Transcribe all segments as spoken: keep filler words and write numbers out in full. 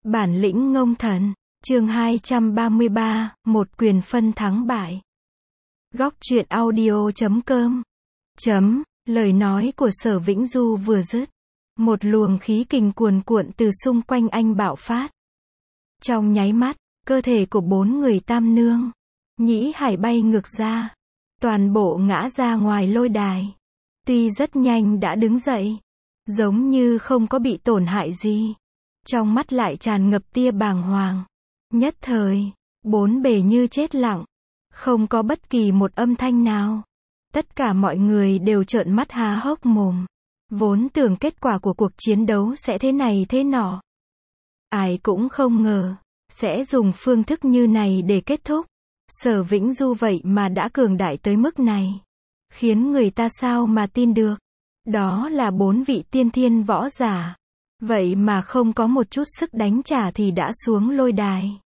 Bản lĩnh ngông thần, chương hai trăm ba mươi ba, một quyền phân thắng bại. Góc truyện audio chấm com. Chấm, lời nói của Sở Vĩnh Du vừa dứt. Một luồng khí kình cuồn cuộn từ xung quanh anh bạo phát. Trong nháy mắt, cơ thể của bốn người Tam Nương, Nhĩ Hải bay ngược ra. Toàn bộ ngã ra ngoài lôi đài. Tuy rất nhanh đã đứng dậy, giống như không có bị tổn hại gì. Trong mắt lại tràn ngập tia bàng hoàng. Nhất thời, bốn bề như chết lặng. Không có bất kỳ một âm thanh nào. Tất cả mọi người đều trợn mắt há hốc mồm. Vốn tưởng kết quả của cuộc chiến đấu sẽ thế này thế nọ. Ai cũng không ngờ, sẽ dùng phương thức như này để kết thúc. Sở Vĩnh Du vậy mà đã cường đại tới mức này. Khiến người ta sao mà tin được. Đó là bốn vị tiên thiên võ giả. Vậy mà không có một chút sức đánh trả thì đã xuống lôi đài.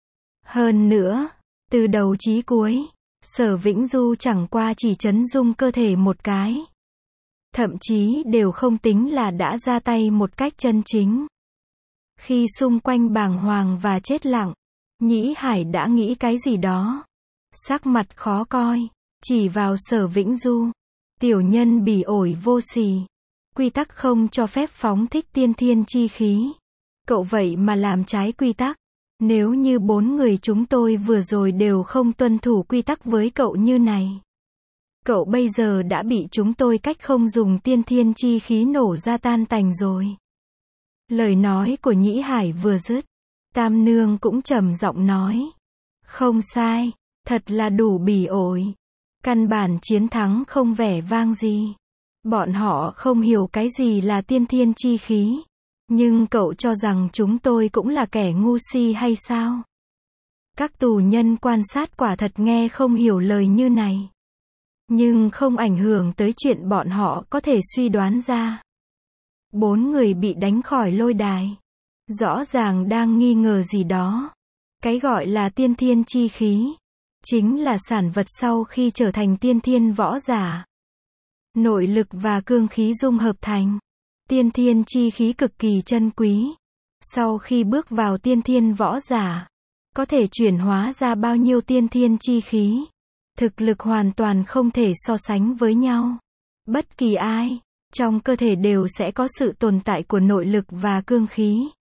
Hơn nữa, từ đầu chí cuối, Sở Vĩnh Du chẳng qua chỉ chấn dung cơ thể một cái. Thậm chí đều không tính là đã ra tay một cách chân chính. Khi xung quanh bàng hoàng và chết lặng, Nhĩ Hải đã nghĩ cái gì đó. Sắc mặt khó coi, chỉ vào Sở Vĩnh Du. Tiểu nhân bỉ ổi vô sỉ. Quy tắc không cho phép phóng thích tiên thiên chi khí. Cậu vậy mà làm trái quy tắc. Nếu như bốn người chúng tôi vừa rồi đều không tuân thủ quy tắc với cậu như này. Cậu bây giờ đã bị chúng tôi cách không dùng tiên thiên chi khí nổ ra tan tành rồi. Lời nói của Nhĩ Hải vừa dứt. Tam Nương cũng trầm giọng nói. Không sai, thật là đủ bỉ ổi. Căn bản chiến thắng không vẻ vang gì. Bọn họ không hiểu cái gì là tiên thiên chi khí. Nhưng cậu cho rằng chúng tôi cũng là kẻ ngu si hay sao? Các tù nhân quan sát quả thật nghe không hiểu lời như này. Nhưng không ảnh hưởng tới chuyện bọn họ có thể suy đoán ra. Bốn người bị đánh khỏi lôi đài. Rõ ràng đang nghi ngờ gì đó. Cái gọi là tiên thiên chi khí. Chính là sản vật sau khi trở thành tiên thiên võ giả. Nội lực và cương khí dung hợp thành. Tiên thiên chi khí cực kỳ chân quý. Sau khi bước vào tiên thiên võ giả, có thể chuyển hóa ra bao nhiêu tiên thiên chi khí. Thực lực hoàn toàn không thể so sánh với nhau. Bất kỳ ai, trong cơ thể đều sẽ có sự tồn tại của nội lực và cương khí.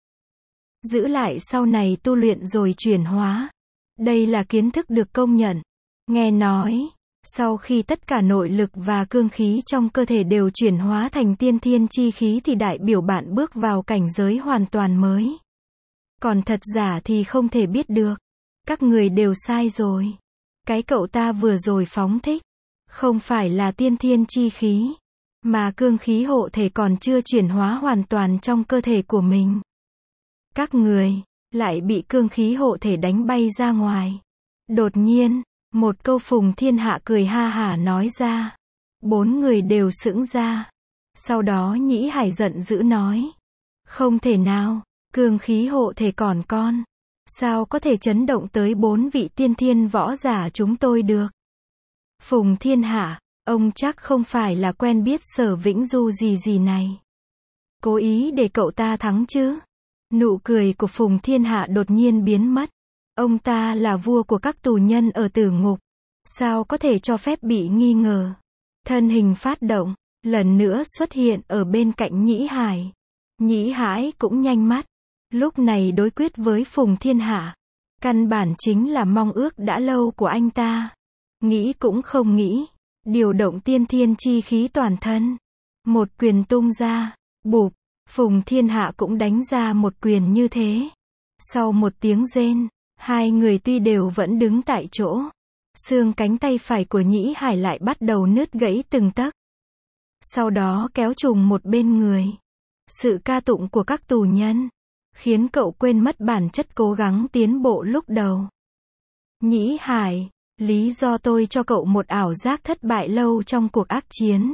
Giữ lại sau này tu luyện rồi chuyển hóa. Đây là kiến thức được công nhận. Nghe nói, sau khi tất cả nội lực và cương khí trong cơ thể đều chuyển hóa thành tiên thiên chi khí thì đại biểu bạn bước vào cảnh giới hoàn toàn mới. Còn thật giả thì không thể biết được. Các người đều sai rồi. Cái cậu ta vừa rồi phóng thích, không phải là tiên thiên chi khí, mà cương khí hộ thể còn chưa chuyển hóa hoàn toàn trong cơ thể của mình. Các người, lại bị cương khí hộ thể đánh bay ra ngoài. Đột nhiên, một câu Phùng Thiên Hạ cười ha hả nói ra. Bốn người đều sững ra. Sau đó Nhĩ Hải giận dữ nói. Không thể nào, cương khí hộ thể còn con. Sao có thể chấn động tới bốn vị tiên thiên võ giả chúng tôi được? Phùng Thiên Hạ, ông chắc không phải là quen biết Sở Vĩnh Du gì gì này. Cố ý để cậu ta thắng chứ? Nụ cười của Phùng Thiên Hạ đột nhiên biến mất. Ông ta là vua của các tù nhân ở tử ngục. Sao có thể cho phép bị nghi ngờ? Thân hình phát động, lần nữa xuất hiện ở bên cạnh Nhĩ Hải. Nhĩ Hải cũng nhanh mắt. Lúc này đối quyết với Phùng Thiên Hạ. Căn bản chính là mong ước đã lâu của anh ta. Nghĩ cũng không nghĩ. Điều động tiên thiên chi khí toàn thân. Một quyền tung ra. Bụp. Phùng Thiên Hạ cũng đánh ra một quyền như thế. Sau một tiếng rên, hai người tuy đều vẫn đứng tại chỗ. Xương cánh tay phải của Nhĩ Hải lại bắt đầu nứt gãy từng tấc. Sau đó kéo trùng một bên người. Sự ca tụng của các tù nhân khiến cậu quên mất bản chất cố gắng tiến bộ lúc đầu. Nhĩ Hải, lý do tôi cho cậu một ảo giác thất bại lâu trong cuộc ác chiến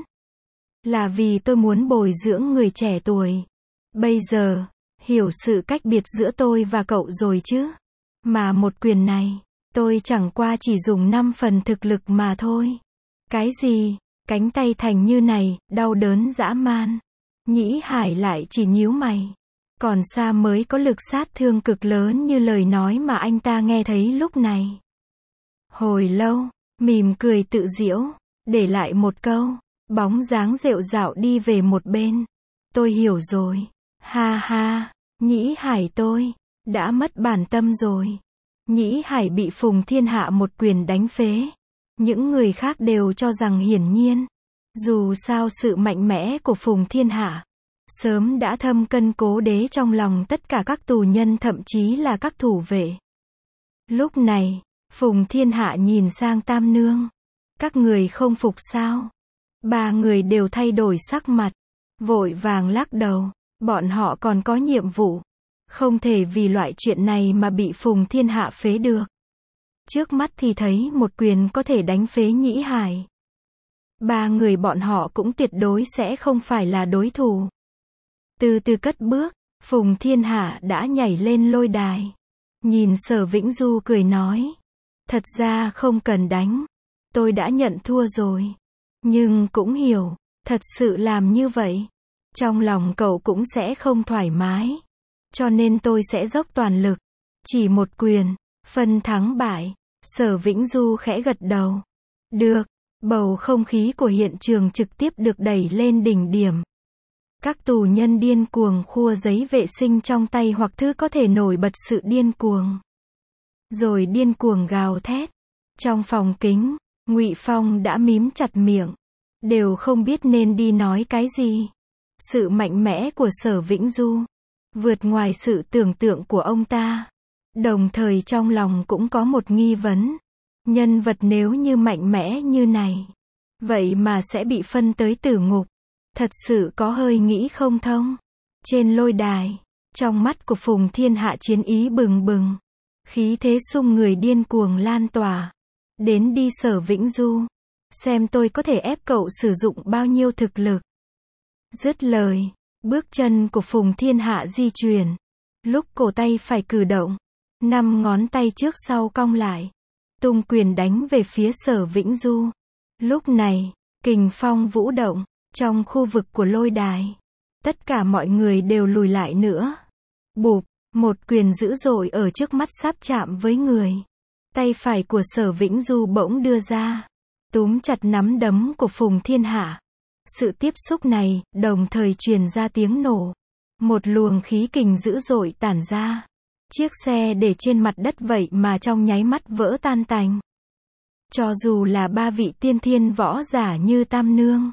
là vì tôi muốn bồi dưỡng người trẻ tuổi. Bây giờ, hiểu sự cách biệt giữa tôi và cậu rồi chứ. Mà một quyền này, tôi chẳng qua chỉ dùng năm phần thực lực mà thôi. Cái gì? Cánh tay thành như này, đau đớn dã man. Nhĩ Hải lại chỉ nhíu mày. còn xa mới có lực sát thương cực lớn như lời nói mà anh ta nghe thấy lúc này. Hồi lâu, mỉm cười tự giễu, để lại một câu, bóng dáng rệu rạo đi về một bên. Tôi hiểu rồi. Ha ha, Nhĩ Hải tôi, đã mất bản tâm rồi. Nhĩ Hải bị Phùng Thiên Hạ một quyền đánh phế. Những người khác đều cho rằng hiển nhiên. Dù sao sự mạnh mẽ của Phùng Thiên Hạ sớm đã thâm cân cố đế trong lòng tất cả các tù nhân, thậm chí là các thủ vệ. Lúc này, Phùng Thiên Hạ nhìn sang Tam Nương. Các người không phục sao? Ba người đều thay đổi sắc mặt, vội vàng lắc đầu. Bọn họ còn có nhiệm vụ, không thể vì loại chuyện này mà bị Phùng Thiên Hạ phế được. Trước mắt thì thấy một quyền có thể đánh phế Nhĩ Hải. Ba người bọn họ cũng tuyệt đối sẽ không phải là đối thủ. Từ từ cất bước, Phùng Thiên Hạ đã nhảy lên lôi đài. Nhìn Sở Vĩnh Du cười nói. Thật ra không cần đánh. Tôi đã nhận thua rồi. Nhưng cũng hiểu, thật sự làm như vậy, trong lòng cậu cũng sẽ không thoải mái. Cho nên tôi sẽ dốc toàn lực. Chỉ một quyền, phân thắng bại. Sở Vĩnh Du khẽ gật đầu. Được, bầu không khí của hiện trường trực tiếp được đẩy lên đỉnh điểm. Các tù nhân điên cuồng khua giấy vệ sinh trong tay hoặc thứ có thể nổi bật sự điên cuồng. Rồi điên cuồng gào thét. Trong phòng kính, Ngụy Phong đã mím chặt miệng, đều không biết nên đi nói cái gì. Sự mạnh mẽ của Sở Vĩnh Du vượt ngoài sự tưởng tượng của ông ta. Đồng thời trong lòng cũng có một nghi vấn. Nhân vật nếu như mạnh mẽ như này, vậy mà sẽ bị phân tới tử ngục. Thật sự có hơi nghĩ không thông. Trên lôi đài, trong mắt của Phùng Thiên Hạ chiến ý bừng bừng. Khí thế xung người điên cuồng lan tỏa. Đến đi Sở Vĩnh Du. Xem tôi có thể ép cậu sử dụng bao nhiêu thực lực. Dứt lời, bước chân của Phùng Thiên Hạ di chuyển. Lúc cổ tay phải cử động, năm ngón tay trước sau cong lại, tung quyền đánh về phía Sở Vĩnh Du. Lúc này, kình phong vũ động, trong khu vực của lôi đài. Tất cả mọi người đều lùi lại nữa. Bụp, một quyền dữ dội ở trước mắt sắp chạm với người. Tay phải của Sở Vĩnh Du bỗng đưa ra, túm chặt nắm đấm của Phùng Thiên Hạ. Sự tiếp xúc này, đồng thời truyền ra tiếng nổ. Một luồng khí kình dữ dội tản ra. Chiếc xe để trên mặt đất vậy mà trong nháy mắt vỡ tan tành. Cho dù là ba vị tiên thiên võ giả như Tam Nương,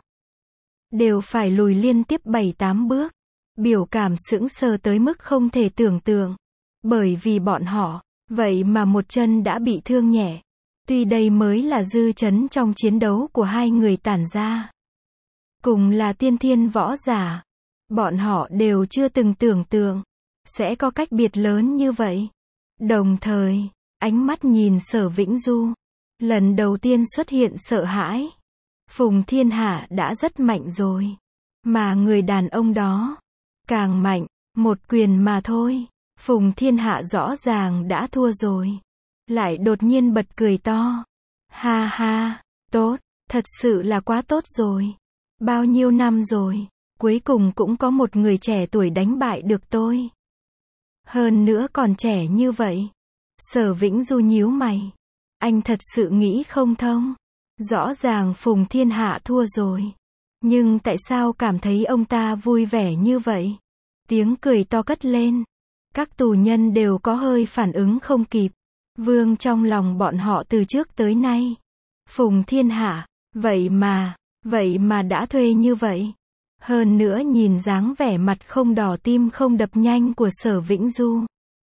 đều phải lùi liên tiếp bảy tám bước. Biểu cảm sững sờ tới mức không thể tưởng tượng. Bởi vì bọn họ, vậy mà một chân đã bị thương nhẹ. Tuy đây mới là dư chấn trong chiến đấu của hai người tản ra. Cùng là tiên thiên võ giả, bọn họ đều chưa từng tưởng tượng sẽ có cách biệt lớn như vậy. Đồng thời, ánh mắt nhìn Sở Vĩnh Du, lần đầu tiên xuất hiện sợ hãi. Phùng Thiên Hạ đã rất mạnh rồi, mà người đàn ông đó càng mạnh. Một quyền mà thôi, Phùng Thiên Hạ rõ ràng đã thua rồi. Lại đột nhiên bật cười to. Ha ha, tốt, thật sự là quá tốt rồi. Bao nhiêu năm rồi, cuối cùng cũng có một người trẻ tuổi đánh bại được tôi. Hơn nữa còn trẻ như vậy. Sở Vĩnh Du nhíu mày. Anh thật sự nghĩ không thông. Rõ ràng Phùng Thiên Hạ thua rồi. Nhưng tại sao cảm thấy ông ta vui vẻ như vậy? Tiếng cười to cất lên. Các tù nhân đều có hơi phản ứng không kịp. Vương trong lòng bọn họ từ trước tới nay. Phùng Thiên Hạ, vậy mà, vậy mà đã thuê như vậy. Hơn nữa nhìn dáng vẻ mặt không đỏ tim không đập nhanh của Sở Vĩnh Du.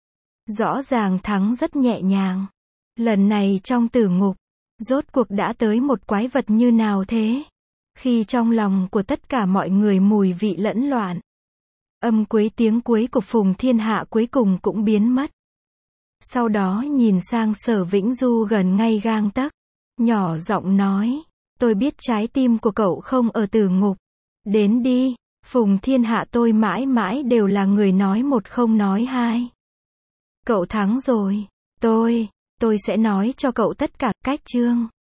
Rõ ràng thắng rất nhẹ nhàng. Lần này trong tử ngục, rốt cuộc đã tới một quái vật như nào thế? Khi trong lòng của tất cả mọi người mùi vị lẫn loạn. Âm cuối tiếng cuối của Phùng Thiên Hạ cuối cùng cũng biến mất. Sau đó nhìn sang Sở Vĩnh Du gần ngay gang tấc, nhỏ giọng nói, tôi biết trái tim của cậu không ở tử ngục. Đến đi, Phùng Thiên Hạ tôi mãi mãi đều là người nói một không nói hai. Cậu thắng rồi, tôi, tôi sẽ nói cho cậu tất cả cách chương.